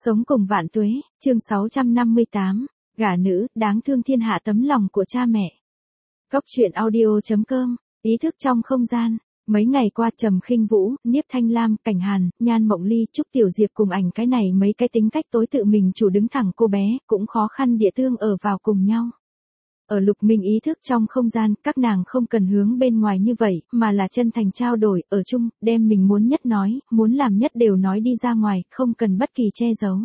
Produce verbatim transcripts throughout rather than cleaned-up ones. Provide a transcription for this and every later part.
Sống cùng vạn tuế, chương sáu trăm năm mươi tám, gả nữ, đáng thương thiên hạ tấm lòng của cha mẹ. Góc truyện audio.com, ý thức trong không gian. Mấy ngày qua Trầm Khinh Vũ, Niếp Thanh Lam, Cảnh Hàn, Nhan Mộng Ly, Trúc Tiểu Diệp cùng ảnh cái này mấy cái tính cách tối tự mình chủ đứng thẳng cô bé, cũng khó khăn địa tương ở vào cùng nhau. Ở Lục Minh ý thức trong không gian, các nàng không cần hướng bên ngoài như vậy, mà là chân thành trao đổi, ở chung, đem mình muốn nhất nói, muốn làm nhất đều nói đi ra ngoài, không cần bất kỳ che giấu.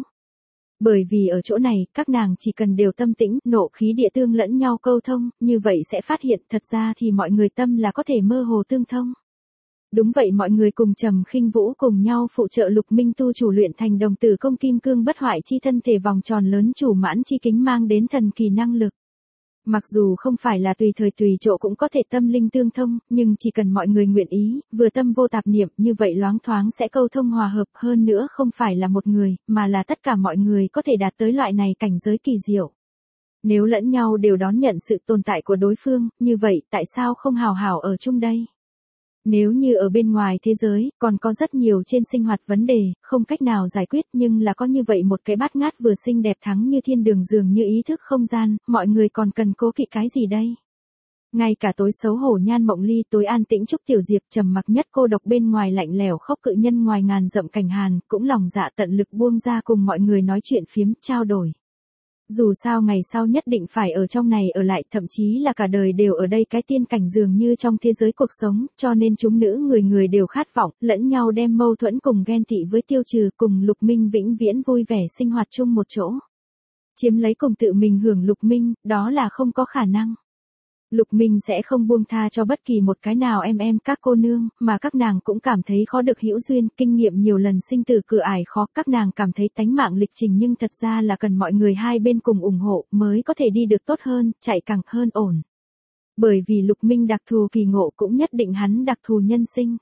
Bởi vì ở chỗ này, các nàng chỉ cần đều tâm tĩnh, nộ khí địa tương lẫn nhau câu thông, như vậy sẽ phát hiện thật ra thì mọi người tâm là có thể mơ hồ tương thông. Đúng vậy, mọi người cùng Trầm Khinh Vũ cùng nhau phụ trợ Lục Minh tu chủ luyện thành đồng tử công kim cương bất hoại chi thân thể vòng tròn lớn chủ mãn chi kính mang đến thần kỳ năng lực. Mặc dù không phải là tùy thời tùy chỗ cũng có thể tâm linh tương thông, nhưng chỉ cần mọi người nguyện ý, vừa tâm vô tạp niệm, như vậy loáng thoáng sẽ câu thông hòa hợp, hơn nữa không phải là một người, mà là tất cả mọi người có thể đạt tới loại này cảnh giới kỳ diệu. Nếu lẫn nhau đều đón nhận sự tồn tại của đối phương, như vậy tại sao không hào hảo ở chung đây? Nếu như ở bên ngoài thế giới, còn có rất nhiều trên sinh hoạt vấn đề, không cách nào giải quyết, nhưng là có như vậy một cái bát ngát vừa xinh đẹp thắng như thiên đường dường như ý thức không gian, mọi người còn cần cố kỵ cái gì đây? Ngay cả tối xấu hổ Nhan Mộng Ly, tối an tĩnh Trúc Tiểu Diệp, trầm mặc nhất cô độc bên ngoài lạnh lẽo khốc cự nhân ngoài ngàn dặm Cảnh Hàn, cũng lòng dạ tận lực buông ra cùng mọi người nói chuyện phiếm, trao đổi. Dù sao ngày sau nhất định phải ở trong này ở lại, thậm chí là cả đời đều ở đây cái tiên cảnh dường như trong thế giới cuộc sống, cho nên chúng nữ người người đều khát vọng, lẫn nhau đem mâu thuẫn cùng ghen tị với tiêu trừ, cùng Lục Minh vĩnh viễn vui vẻ sinh hoạt chung một chỗ. Chiếm lấy cùng tự mình hưởng Lục Minh, đó là không có khả năng. Lục Minh sẽ không buông tha cho bất kỳ một cái nào em em các cô nương, mà các nàng cũng cảm thấy khó được hữu duyên, kinh nghiệm nhiều lần sinh tử cửa ải khó, các nàng cảm thấy tánh mạng lịch trình nhưng thật ra là cần mọi người hai bên cùng ủng hộ, mới có thể đi được tốt hơn, chạy càng hơn ổn. Bởi vì Lục Minh đặc thù kỳ ngộ cũng nhất định hắn đặc thù nhân sinh.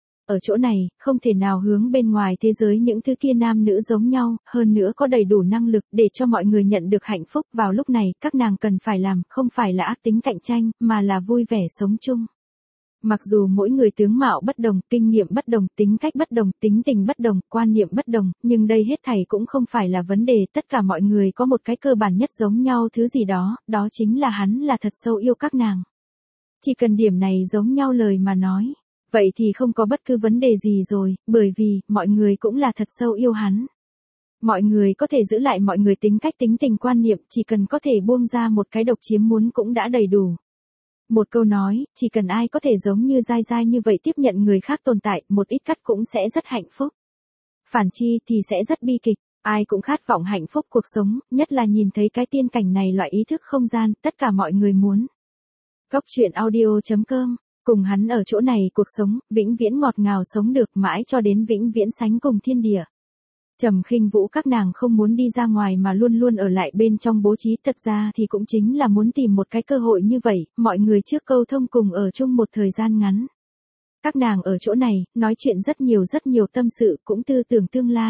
Ở chỗ này, không thể nào hướng bên ngoài thế giới những thứ kia nam nữ giống nhau, hơn nữa có đầy đủ năng lực để cho mọi người nhận được hạnh phúc. Vào lúc này, các nàng cần phải làm, không phải là ác tính cạnh tranh, mà là vui vẻ sống chung. Mặc dù mỗi người tướng mạo bất đồng, kinh nghiệm bất đồng, tính cách bất đồng, tính tình bất đồng, quan niệm bất đồng, nhưng đây hết thảy cũng không phải là vấn đề, tất cả mọi người có một cái cơ bản nhất giống nhau thứ gì đó, đó chính là hắn là thật sâu yêu các nàng. Chỉ cần điểm này giống nhau lời mà nói. Vậy thì không có bất cứ vấn đề gì rồi, bởi vì, mọi người cũng là thật sâu yêu hắn. Mọi người có thể giữ lại mọi người tính cách tính tình quan niệm, chỉ cần có thể buông ra một cái độc chiếm muốn cũng đã đầy đủ. Một câu nói, chỉ cần ai có thể giống như dai dai như vậy tiếp nhận người khác tồn tại, một ít cắt cũng sẽ rất hạnh phúc. Phản chi thì sẽ rất bi kịch, ai cũng khát vọng hạnh phúc cuộc sống, nhất là nhìn thấy cái tiên cảnh này loại ý thức không gian, tất cả mọi người muốn. Góc truyện audio.com. Cùng hắn ở chỗ này cuộc sống, vĩnh viễn ngọt ngào sống được mãi cho đến vĩnh viễn sánh cùng thiên địa. Trầm Khinh Vũ các nàng không muốn đi ra ngoài mà luôn luôn ở lại bên trong bố trí, thật ra thì cũng chính là muốn tìm một cái cơ hội như vậy, mọi người trước câu thông cùng ở chung một thời gian ngắn. Các nàng ở chỗ này, nói chuyện rất nhiều rất nhiều tâm sự, cũng tư tưởng tương lai.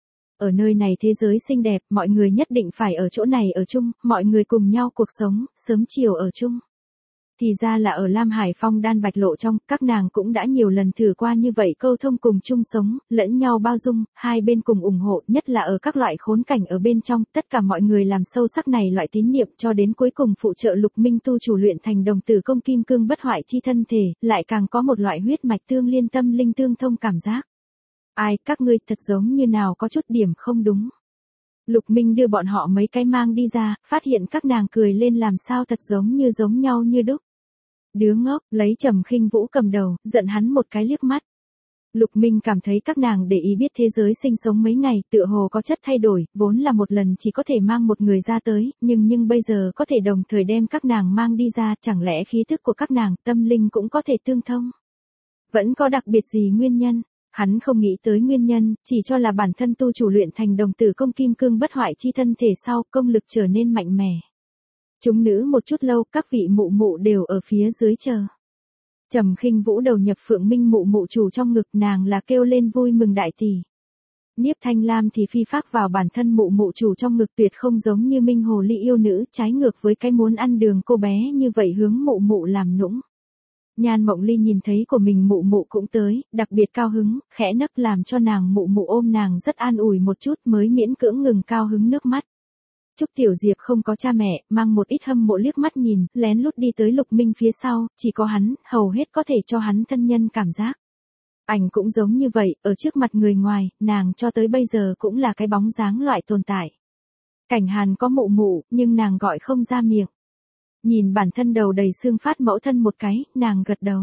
Ở nơi này thế giới xinh đẹp, mọi người nhất định phải ở chỗ này ở chung, mọi người cùng nhau cuộc sống, sớm chiều ở chung. Thì ra là ở Lam Hải Phong Đan Bạch Lộ trong, các nàng cũng đã nhiều lần thử qua như vậy câu thông cùng chung sống, lẫn nhau bao dung, hai bên cùng ủng hộ, nhất là ở các loại khốn cảnh ở bên trong, tất cả mọi người làm sâu sắc này loại tín niệm cho đến cuối cùng phụ trợ Lục Minh tu chủ luyện thành đồng tử công kim cương bất hoại chi thân thể, lại càng có một loại huyết mạch tương liên tâm linh tương thông cảm giác. Ai, các ngươi thật giống như nào có chút điểm không đúng. Lục Minh đưa bọn họ mấy cái mang đi ra, phát hiện các nàng cười lên làm sao thật giống như giống nhau như đúc. Đứa ngốc, lấy Trầm Khinh Vũ cầm đầu, giận hắn một cái liếc mắt. Lục Minh cảm thấy các nàng để ý biết thế giới sinh sống mấy ngày, tựa hồ có chất thay đổi, vốn là một lần chỉ có thể mang một người ra tới, nhưng nhưng bây giờ có thể đồng thời đem các nàng mang đi ra, chẳng lẽ khí thức của các nàng, tâm linh cũng có thể tương thông? Vẫn có đặc biệt gì nguyên nhân? Hắn không nghĩ tới nguyên nhân, chỉ cho là bản thân tu chủ luyện thành đồng tử công kim cương bất hoại chi thân thể sau, công lực trở nên mạnh mẽ. Chúng nữ một chút lâu, các vị mụ mụ đều ở phía dưới chờ. Trầm Khinh Vũ đầu nhập Phượng Minh mụ mụ chủ trong ngực, nàng là kêu lên vui mừng đại tỷ. Niếp Thanh Lam thì phi phác vào bản thân mụ mụ chủ trong ngực, tuyệt không giống như Minh Hồ Ly yêu nữ, trái ngược với cái muốn ăn đường cô bé như vậy hướng mụ mụ làm nũng. Nhan Mộng Ly nhìn thấy của mình mụ mụ cũng tới, đặc biệt cao hứng, khẽ nấc làm cho nàng mụ mụ ôm nàng rất an ủi một chút mới miễn cưỡng ngừng cao hứng nước mắt. Trúc Tiểu Diệp không có cha mẹ, mang một ít hâm mộ liếc mắt nhìn, lén lút đi tới Lục Minh phía sau, chỉ có hắn, hầu hết có thể cho hắn thân nhân cảm giác. Ảnh cũng giống như vậy, ở trước mặt người ngoài, nàng cho tới bây giờ cũng là cái bóng dáng loại tồn tại. Cảnh Hàn có mụ mụ, nhưng nàng gọi không ra miệng. Nhìn bản thân đầu đầy xương phát mẫu thân một cái, nàng gật đầu.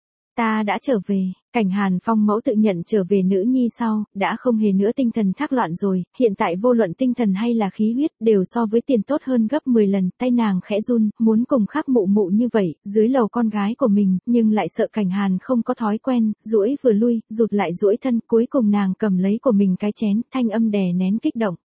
Ta đã trở về, Cảnh Hàn Phong mẫu tự nhận trở về nữ nhi sau, đã không hề nữa tinh thần thác loạn rồi, hiện tại vô luận tinh thần hay là khí huyết đều so với tiền tốt hơn gấp mười lần, tay nàng khẽ run, muốn cùng khác mụ mụ như vậy, dưới lầu con gái của mình, nhưng lại sợ Cảnh Hàn không có thói quen, duỗi vừa lui, rụt lại duỗi thân, cuối cùng nàng cầm lấy của mình cái chén, thanh âm đè nén kích động.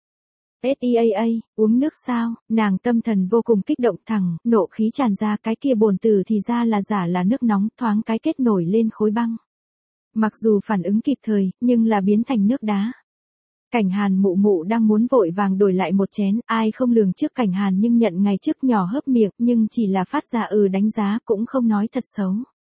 Seaa, uống nước sao, nàng tâm thần vô cùng kích động thẳng, nộ khí tràn ra, cái kia bồn từ thì ra là giả là nước nóng, thoáng cái kết nổi lên khối băng. Mặc dù phản ứng kịp thời, nhưng là biến thành nước đá. Cảnh Hàn mụ mụ đang muốn vội vàng đổi lại một chén, ai không lường trước Cảnh Hàn nhưng nhận ngày trước nhỏ hớp miệng, nhưng chỉ là phát ra ừ đánh giá cũng không nói thật xấu.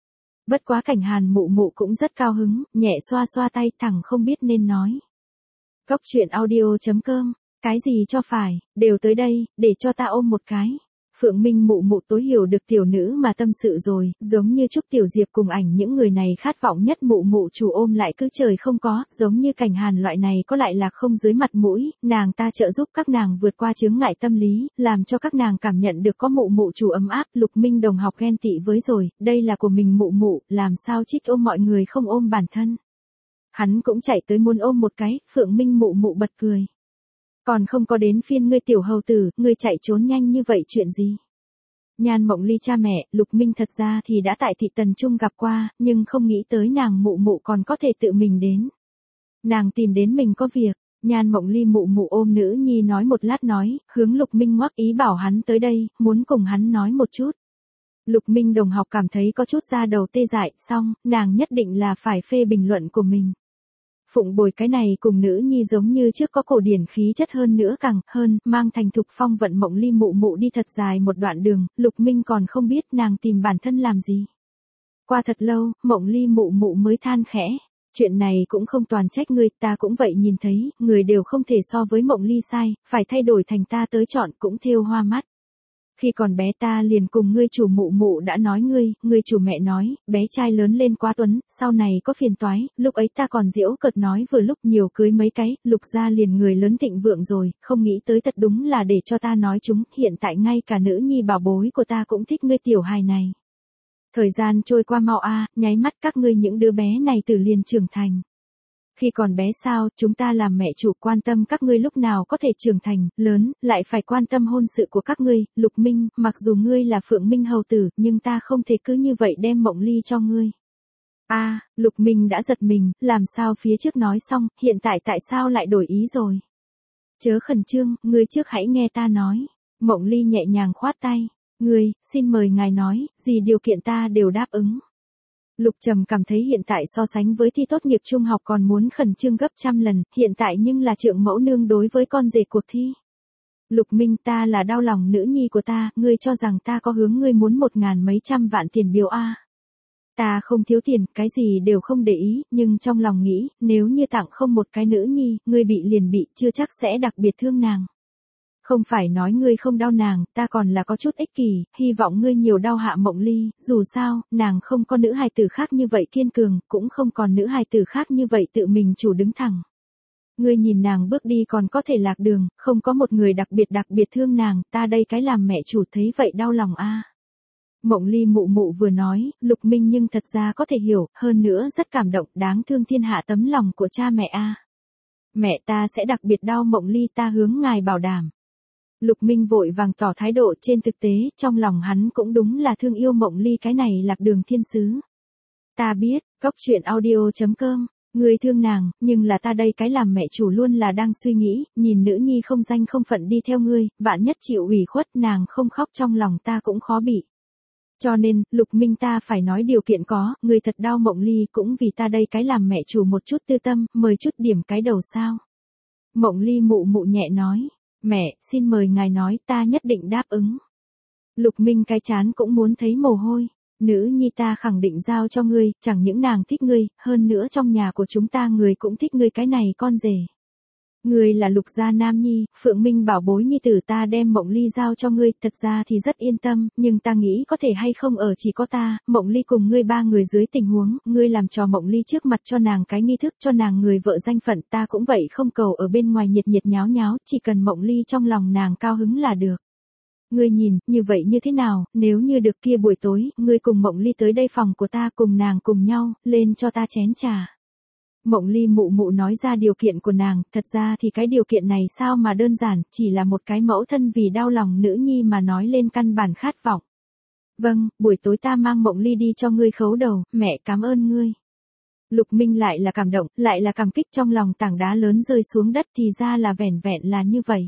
Bất quá Cảnh Hàn mụ mụ cũng rất cao hứng, nhẹ xoa xoa tay thẳng không biết nên nói. Cốc truyện audio chấm com. Cái gì cho phải, đều tới đây, để cho ta ôm một cái. Phượng Minh mụ mụ tối hiểu được tiểu nữ mà tâm sự rồi, giống như Trúc Tiểu Diệp cùng ảnh những người này khát vọng nhất mụ mụ chủ ôm lại cứ trời không có, giống như Cảnh Hàn loại này có lại là không dưới mặt mũi, nàng ta trợ giúp các nàng vượt qua chướng ngại tâm lý, làm cho các nàng cảm nhận được có mụ mụ chủ ấm áp. Lục Minh đồng học ghen tị với rồi, đây là của mình mụ mụ, làm sao trích ôm mọi người không ôm bản thân. Hắn cũng chạy tới muốn ôm một cái, Phượng Minh mụ mụ bật cười. Còn không có đến phiên ngươi tiểu hầu tử, ngươi chạy trốn nhanh như vậy chuyện gì? Nhan Mộng Ly cha mẹ, Lục Minh thật ra thì đã tại thị Tần Trung gặp qua, nhưng không nghĩ tới nàng mụ mụ còn có thể tự mình đến. Nàng tìm đến mình có việc, Nhan Mộng Ly mụ mụ ôm nữ nhi nói một lát nói, hướng Lục Minh ngoắc ý bảo hắn tới đây, muốn cùng hắn nói một chút. Lục Minh đồng học cảm thấy có chút da đầu tê dại, xong, nàng nhất định là phải phê bình luận của mình. Phụng bồi cái này cùng nữ nhi giống như trước có cổ điển khí chất hơn nữa càng hơn, mang thành thục phong vận Mộng Ly mụ mụ đi thật dài một đoạn đường, Lục Minh còn không biết nàng tìm bản thân làm gì. Qua thật lâu, Mộng Ly mụ mụ mới than khẽ, chuyện này cũng không toàn trách ngươi, ta cũng vậy nhìn thấy, người đều không thể so với Mộng Ly sai, phải thay đổi thành ta tới chọn cũng thêu hoa mắt. Khi còn bé ta liền cùng ngươi chủ mụ mụ đã nói ngươi, ngươi chủ mẹ nói, bé trai lớn lên quá tuấn, sau này có phiền toái, lúc ấy ta còn giễu cợt nói vừa lúc nhiều cưới mấy cái, Lục gia liền người lớn thịnh vượng rồi, không nghĩ tới thật đúng là để cho ta nói chúng, hiện tại ngay cả nữ nhi bảo bối của ta cũng thích ngươi tiểu hài này. Thời gian trôi qua mau a, nháy mắt các ngươi những đứa bé này từ liền trưởng thành. Khi còn bé sao, chúng ta làm mẹ chủ quan tâm các ngươi lúc nào có thể trưởng thành, lớn, lại phải quan tâm hôn sự của các ngươi, Lục Minh, mặc dù ngươi là Phượng Minh hầu tử, nhưng ta không thể cứ như vậy đem Mộng Ly cho ngươi. A, à, Lục Minh đã giật mình, làm sao phía trước nói xong, hiện tại tại sao lại đổi ý rồi? Chớ khẩn trương, ngươi trước hãy nghe ta nói. Mộng Ly nhẹ nhàng khoát tay, ngươi, xin mời ngài nói, gì điều kiện ta đều đáp ứng. Lục Trầm cảm thấy hiện tại so sánh với thi tốt nghiệp trung học còn muốn khẩn trương gấp trăm lần, hiện tại nhưng là trượng mẫu nương đối với con rể cuộc thi. Lục Minh, ta là đau lòng nữ nhi của ta, ngươi cho rằng ta có hướng ngươi muốn một ngàn mấy trăm vạn tiền biếu a? À? Ta không thiếu tiền, cái gì đều không để ý, nhưng trong lòng nghĩ, nếu như tặng không một cái nữ nhi, ngươi bị liền bị, chưa chắc sẽ đặc biệt thương nàng. Không phải nói ngươi không đau nàng, ta còn là có chút ích kỷ, hy vọng ngươi nhiều đau hạ Mộng Ly, dù sao, nàng không có nữ hài tử khác như vậy kiên cường, cũng không còn nữ hài tử khác như vậy tự mình chủ đứng thẳng. Ngươi nhìn nàng bước đi còn có thể lạc đường, không có một người đặc biệt đặc biệt thương nàng, ta đây cái làm mẹ chủ thấy vậy đau lòng a. À. Mộng Ly mụ mụ vừa nói, Lục Minh nhưng thật ra có thể hiểu, hơn nữa rất cảm động, đáng thương thiên hạ tấm lòng của cha mẹ a. À. Mẹ ta sẽ đặc biệt đau Mộng Ly, ta hướng ngài bảo đảm. Lục Minh vội vàng tỏ thái độ, trên thực tế, trong lòng hắn cũng đúng là thương yêu Mộng Ly cái này lạc đường thiên sứ. Ta biết, cốc truyện audio chấm com, người thương nàng, nhưng là ta đây cái làm mẹ chủ luôn là đang suy nghĩ, nhìn nữ nhi không danh không phận đi theo ngươi, vạn nhất chịu ủy khuất nàng không khóc trong lòng ta cũng khó bị. Cho nên, Lục Minh ta phải nói điều kiện có, người thật đau Mộng Ly cũng vì ta đây cái làm mẹ chủ một chút tư tâm, mời chút điểm cái đầu sao. Mộng Ly mụ mụ nhẹ nói. Mẹ, xin mời ngài nói, ta nhất định đáp ứng. Lục Minh cái chán cũng muốn thấy mồ hôi. Nữ nhi ta khẳng định giao cho ngươi, chẳng những nàng thích ngươi, hơn nữa trong nhà của chúng ta người cũng thích ngươi cái này con rể. Ngươi là Lục gia nam nhi, Phượng Minh bảo bối nhi tử ta đem Mộng Ly giao cho ngươi, thật ra thì rất yên tâm, nhưng ta nghĩ có thể hay không ở chỉ có ta, Mộng Ly cùng ngươi ba người dưới tình huống, ngươi làm trò Mộng Ly trước mặt cho nàng cái nghi thức, cho nàng người vợ danh phận, ta cũng vậy không cầu ở bên ngoài nhiệt nhiệt nháo nháo, chỉ cần Mộng Ly trong lòng nàng cao hứng là được. Ngươi nhìn, như vậy như thế nào, nếu như được kia buổi tối, ngươi cùng Mộng Ly tới đây phòng của ta cùng nàng cùng nhau, lên cho ta chén trà. Mộng Ly mụ mụ nói ra điều kiện của nàng, thật ra thì cái điều kiện này sao mà đơn giản, chỉ là một cái mẫu thân vì đau lòng nữ nhi mà nói lên căn bản khát vọng. Vâng, buổi tối ta mang Mộng Ly đi cho ngươi khấu đầu, mẹ cảm ơn ngươi. Lục Minh lại là cảm động, lại là cảm kích, trong lòng tảng đá lớn rơi xuống đất, thì ra là vẻn vẹn là như vậy.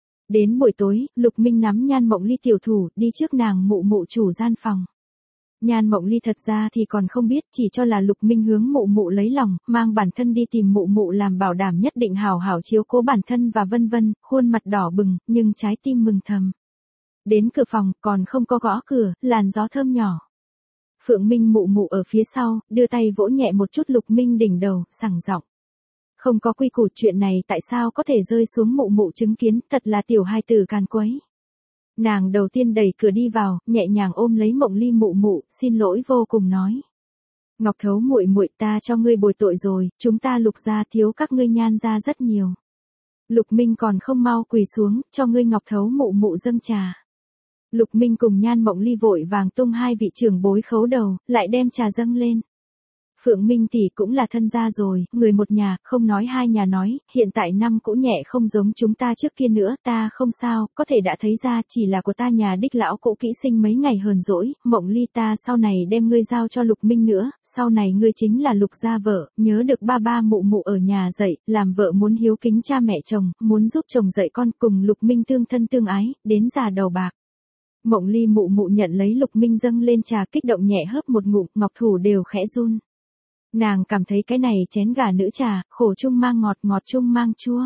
Đến buổi tối, Lục Minh nắm Nhan Mộng Ly tiểu thủ, đi trước nàng mụ mụ chủ gian phòng. Nhan Mộng Ly thật ra thì còn không biết, chỉ cho là Lục Minh hướng mụ mụ lấy lòng, mang bản thân đi tìm mụ mụ làm bảo đảm nhất định hảo hảo chiếu cố bản thân và vân vân, khuôn mặt đỏ bừng, nhưng trái tim mừng thầm. Đến cửa phòng, còn không có gõ cửa, làn gió thơm nhỏ. Phượng Minh mụ mụ ở phía sau, đưa tay vỗ nhẹ một chút Lục Minh đỉnh đầu, sảng giọng. Không có quy củ, chuyện này tại sao có thể rơi xuống mụ mụ chứng kiến, thật là tiểu hài tử càn quấy. Nàng đầu tiên đẩy cửa đi vào, nhẹ nhàng ôm lấy Mộng Ly mụ mụ, xin lỗi vô cùng nói. Ngọc Thấu muội muội, ta cho ngươi bồi tội rồi, chúng ta Lục gia thiếu các ngươi Nhan gia rất nhiều. Lục Minh còn không mau quỳ xuống, cho ngươi Ngọc Thấu mụ mụ dâng trà. Lục Minh cùng Nhan Mộng Ly vội vàng tung hai vị trưởng bối khấu đầu, lại đem trà dâng lên. Phượng Minh tỷ cũng là thân gia rồi, người một nhà, không nói hai nhà nói, hiện tại năm cũ nhẹ không giống chúng ta trước kia nữa, ta không sao, có thể đã thấy ra chỉ là của ta nhà đích lão cũ kỹ sinh mấy ngày hờn dỗi, Mộng Ly ta sau này đem ngươi giao cho Lục Minh nữa, sau này ngươi chính là Lục gia vợ, nhớ được ba ba mụ mụ ở nhà dạy, làm vợ muốn hiếu kính cha mẹ chồng, muốn giúp chồng dạy con, cùng Lục Minh tương thân tương ái, đến già đầu bạc. Mộng Ly mụ mụ nhận lấy Lục Minh dâng lên trà, kích động nhẹ hớp một ngụm, ngọc thủ đều khẽ run. Nàng cảm thấy cái này chén gà nữ trà, khổ chung mang ngọt, ngọt chung mang chua.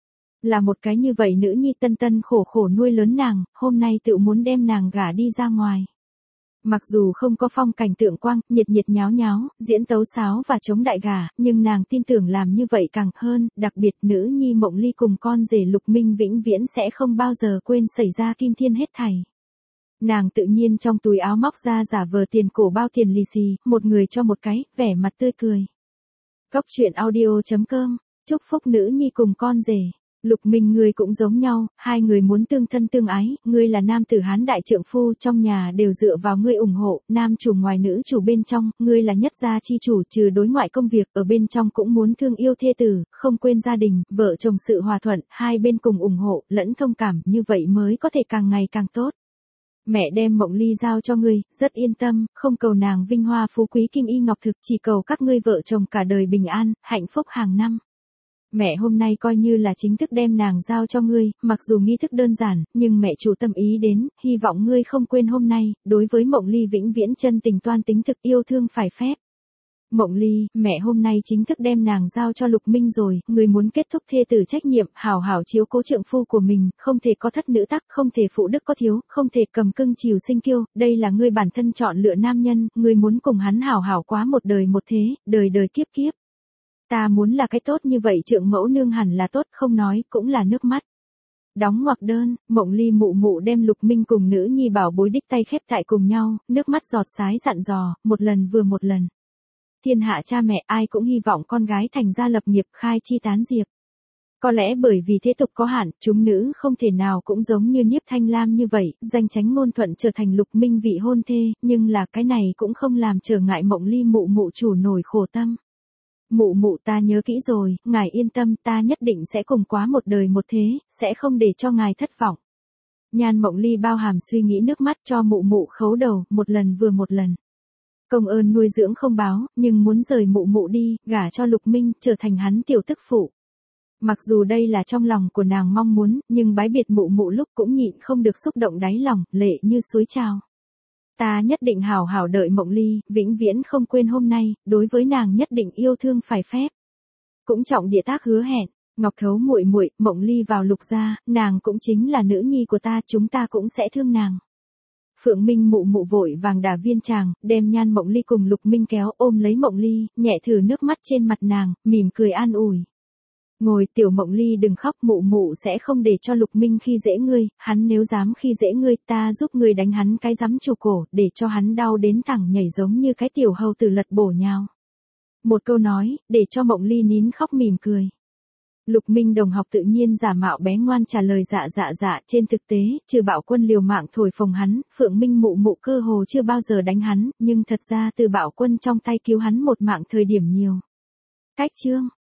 Là một cái như vậy nữ nhi tân tân khổ khổ nuôi lớn nàng, hôm nay tự muốn đem nàng gả đi ra ngoài. Mặc dù không có phong cảnh tượng quang, nhiệt nhiệt nháo nháo, diễn tấu sáo và chống đại gà, nhưng nàng tin tưởng làm như vậy càng hơn, đặc biệt nữ nhi Mộng Ly cùng con rể Lục Minh vĩnh viễn sẽ không bao giờ quên xảy ra kim thiên hết thảy. Nàng tự nhiên trong túi áo móc ra giả vờ tiền cổ bao tiền lì xì, một người cho một cái, vẻ mặt tươi cười. Cóc truyện audio chấm com, chúc phúc nữ nhi cùng con rể. Lục Minh ngươi cũng giống nhau, hai người muốn tương thân tương ái, ngươi là nam tử hán đại trượng phu, trong nhà đều dựa vào ngươi ủng hộ, nam chủ ngoài nữ chủ bên trong, ngươi là nhất gia chi chủ, trừ đối ngoại công việc, ở bên trong cũng muốn thương yêu thê tử, không quên gia đình, vợ chồng sự hòa thuận, hai bên cùng ủng hộ, lẫn thông cảm, như vậy mới có thể càng ngày càng tốt. Mẹ đem Mộng Ly giao cho ngươi, rất yên tâm, không cầu nàng vinh hoa phú quý kim y ngọc thực, chỉ cầu các ngươi vợ chồng cả đời bình an, hạnh phúc hàng năm. Mẹ hôm nay coi như là chính thức đem nàng giao cho ngươi, mặc dù nghi thức đơn giản, nhưng mẹ chủ tâm ý đến, hy vọng ngươi không quên hôm nay, đối với Mộng Ly vĩnh viễn chân tình toan tính thực yêu thương phải phép. Mộng Ly, mẹ hôm nay chính thức đem nàng giao cho Lục Minh rồi, người muốn kết thúc thê tử trách nhiệm, hảo hảo chiếu cố trượng phu của mình, không thể có thất nữ tắc, không thể phụ đức có thiếu, không thể cầm cưng chiều sinh kiêu, đây là ngươi bản thân chọn lựa nam nhân, ngươi muốn cùng hắn hảo hảo quá một đời một thế, đời đời kiếp kiếp. Ta muốn là cái tốt như vậy, trượng mẫu nương hẳn là tốt, không nói, cũng là nước mắt. Đóng ngoặc đơn, Mộng Ly mụ mụ đem Lục Minh cùng nữ nhi bảo bối đích tay khép tại cùng nhau, nước mắt giọt sái dặn dò, một lần vừa một lần. Thiên hạ cha mẹ ai cũng hy vọng con gái thành gia lập nghiệp, khai chi tán diệp. Có lẽ bởi vì thế tục có hạn, chúng nữ không thể nào cũng giống như Niếp Thanh Lam như vậy, danh chánh ngôn thuận trở thành Lục Minh vị hôn thê, nhưng là cái này cũng không làm trở ngại Mộng Ly mụ mụ chủ nổi khổ tâm. Mụ mụ ta nhớ kỹ rồi, ngài yên tâm, ta nhất định sẽ cùng quá một đời một thế, sẽ không để cho ngài thất vọng. Nhan Mộng Ly bao hàm suy nghĩ nước mắt cho mụ mụ khấu đầu, một lần vừa một lần. Công ơn nuôi dưỡng không báo, nhưng muốn rời mụ mụ đi, gả cho Lục Minh, trở thành hắn tiểu tức phụ. Mặc dù đây là trong lòng của nàng mong muốn, nhưng bái biệt mụ mụ lúc cũng nhịn không được xúc động đáy lòng, lệ như suối trào. Ta nhất định hảo hảo đợi Mộng Ly, vĩnh viễn không quên hôm nay, đối với nàng nhất định yêu thương phải phép. Cũng trọng địa tác hứa hẹn, Ngọc Thấu muội muội, Mộng Ly vào Lục gia, nàng cũng chính là nữ nhi của ta, chúng ta cũng sẽ thương nàng. Phượng Minh mụ mụ vội vàng đả viên chàng, đem Nhan Mộng Ly cùng Lục Minh kéo ôm lấy Mộng Ly, nhẹ thử nước mắt trên mặt nàng, mỉm cười an ủi. Ngồi tiểu Mộng Ly đừng khóc, mụ mụ sẽ không để cho Lục Minh khi dễ ngươi, hắn nếu dám khi dễ ngươi ta giúp ngươi đánh hắn cái giấm chù cổ, để cho hắn đau đến thẳng nhảy giống như cái tiểu hầu tử lật bổ nhào. Một câu nói, để cho Mộng Ly nín khóc mỉm cười. Lục Minh đồng học tự nhiên giả mạo bé ngoan trả lời dạ dạ dạ, trên thực tế, trừ Bảo Quân liều mạng thổi phồng hắn, Phượng Minh mụ mụ cơ hồ chưa bao giờ đánh hắn, nhưng thật ra từ Bảo Quân trong tay cứu hắn một mạng thời điểm nhiều. Cách chương